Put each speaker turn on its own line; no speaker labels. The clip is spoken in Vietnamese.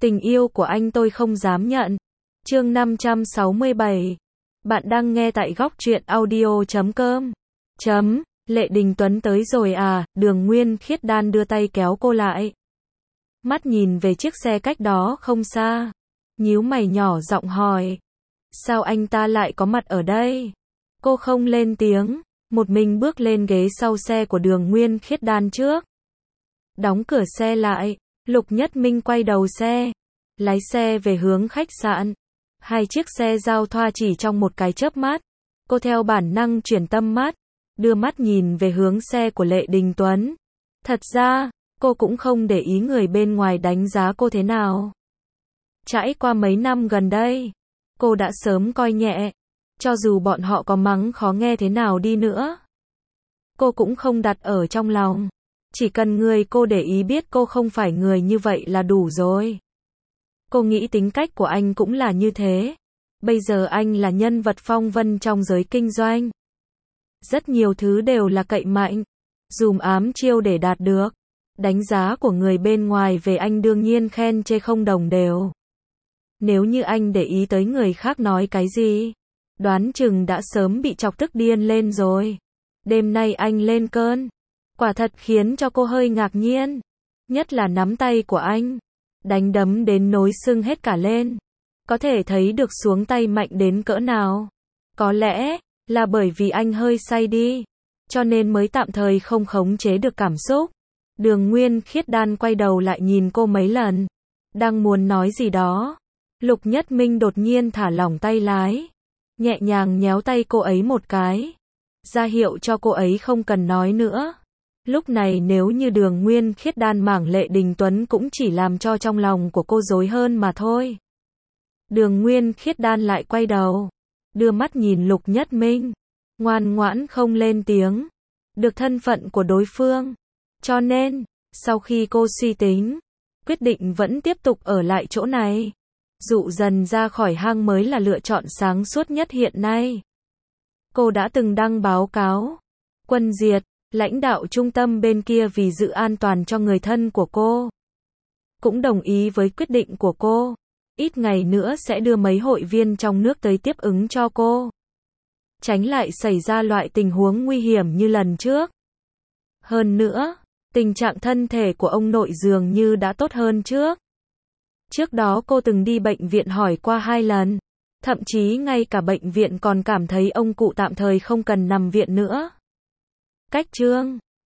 Tình yêu của anh tôi không dám nhận. Chương 567. Bạn đang nghe tại góc truyện audio.com. Lệ Đình Tuấn tới rồi à? Đường Nguyên Khiết Đan đưa tay kéo cô lại. Mắt nhìn về chiếc xe cách đó không xa. Nhíu mày nhỏ giọng hỏi. Sao anh ta lại có mặt ở đây? Cô không lên tiếng, một mình bước lên ghế sau xe của Đường Nguyên Khiết Đan trước. Đóng cửa xe lại, Lục Nhất Minh quay đầu xe, lái xe về hướng khách sạn. Hai chiếc xe giao thoa chỉ trong một cái chớp mắt. Cô theo bản năng chuyển tâm mắt, đưa mắt nhìn về hướng xe của Lệ Đình Tuấn. Thật ra, cô cũng không để ý người bên ngoài đánh giá cô thế nào. Trải qua mấy năm gần đây, cô đã sớm coi nhẹ, cho dù bọn họ có mắng khó nghe thế nào đi nữa. Cô cũng không đặt ở trong lòng. Chỉ cần người cô để ý biết cô không phải người như vậy là đủ rồi. Cô nghĩ tính cách của anh cũng là như thế. Bây giờ anh là nhân vật phong vân trong giới kinh doanh. Rất nhiều thứ đều là cậy mạnh, dùm ám chiêu để đạt được. Đánh giá của người bên ngoài về anh đương nhiên khen chê không đồng đều. Nếu như anh để ý tới người khác nói cái gì, đoán chừng đã sớm bị chọc tức điên lên rồi. Đêm nay anh lên cơn, quả thật khiến cho cô hơi ngạc nhiên. Nhất là nắm tay của anh, đánh đấm đến nối sưng hết cả lên. Có thể thấy được xuống tay mạnh đến cỡ nào. Có lẽ là bởi vì anh hơi say đi, cho nên mới tạm thời không khống chế được cảm xúc. Đường Nguyên Khiết Đan quay đầu lại nhìn cô mấy lần, đang muốn nói gì đó. Lục Nhất Minh đột nhiên thả lỏng tay lái, nhẹ nhàng nhéo tay cô ấy một cái, ra hiệu cho cô ấy không cần nói nữa. Lúc này nếu như Đường Nguyên Khiết Đan mảng Lệ Đình Tuấn cũng chỉ làm cho trong lòng của cô rối hơn mà thôi. Đường Nguyên Khiết Đan lại quay đầu, đưa mắt nhìn Lục Nhất Minh, ngoan ngoãn không lên tiếng. Được thân phận của đối phương, cho nên, sau khi cô suy tính, quyết định vẫn tiếp tục ở lại chỗ này. Dụ dần ra khỏi hang mới là lựa chọn sáng suốt nhất hiện nay. Cô đã từng đăng báo cáo, Quân Diệt, lãnh đạo trung tâm bên kia vì giữ an toàn cho người thân của cô, cũng đồng ý với quyết định của cô. Ít ngày nữa sẽ đưa mấy hội viên trong nước tới tiếp ứng cho cô, tránh lại xảy ra loại tình huống nguy hiểm như lần trước. Hơn nữa, tình trạng thân thể của ông nội dường như đã tốt hơn trước. Trước đó cô từng đi bệnh viện hỏi qua 2 lần, thậm chí ngay cả bệnh viện còn cảm thấy ông cụ tạm thời không cần nằm viện nữa. Cách chương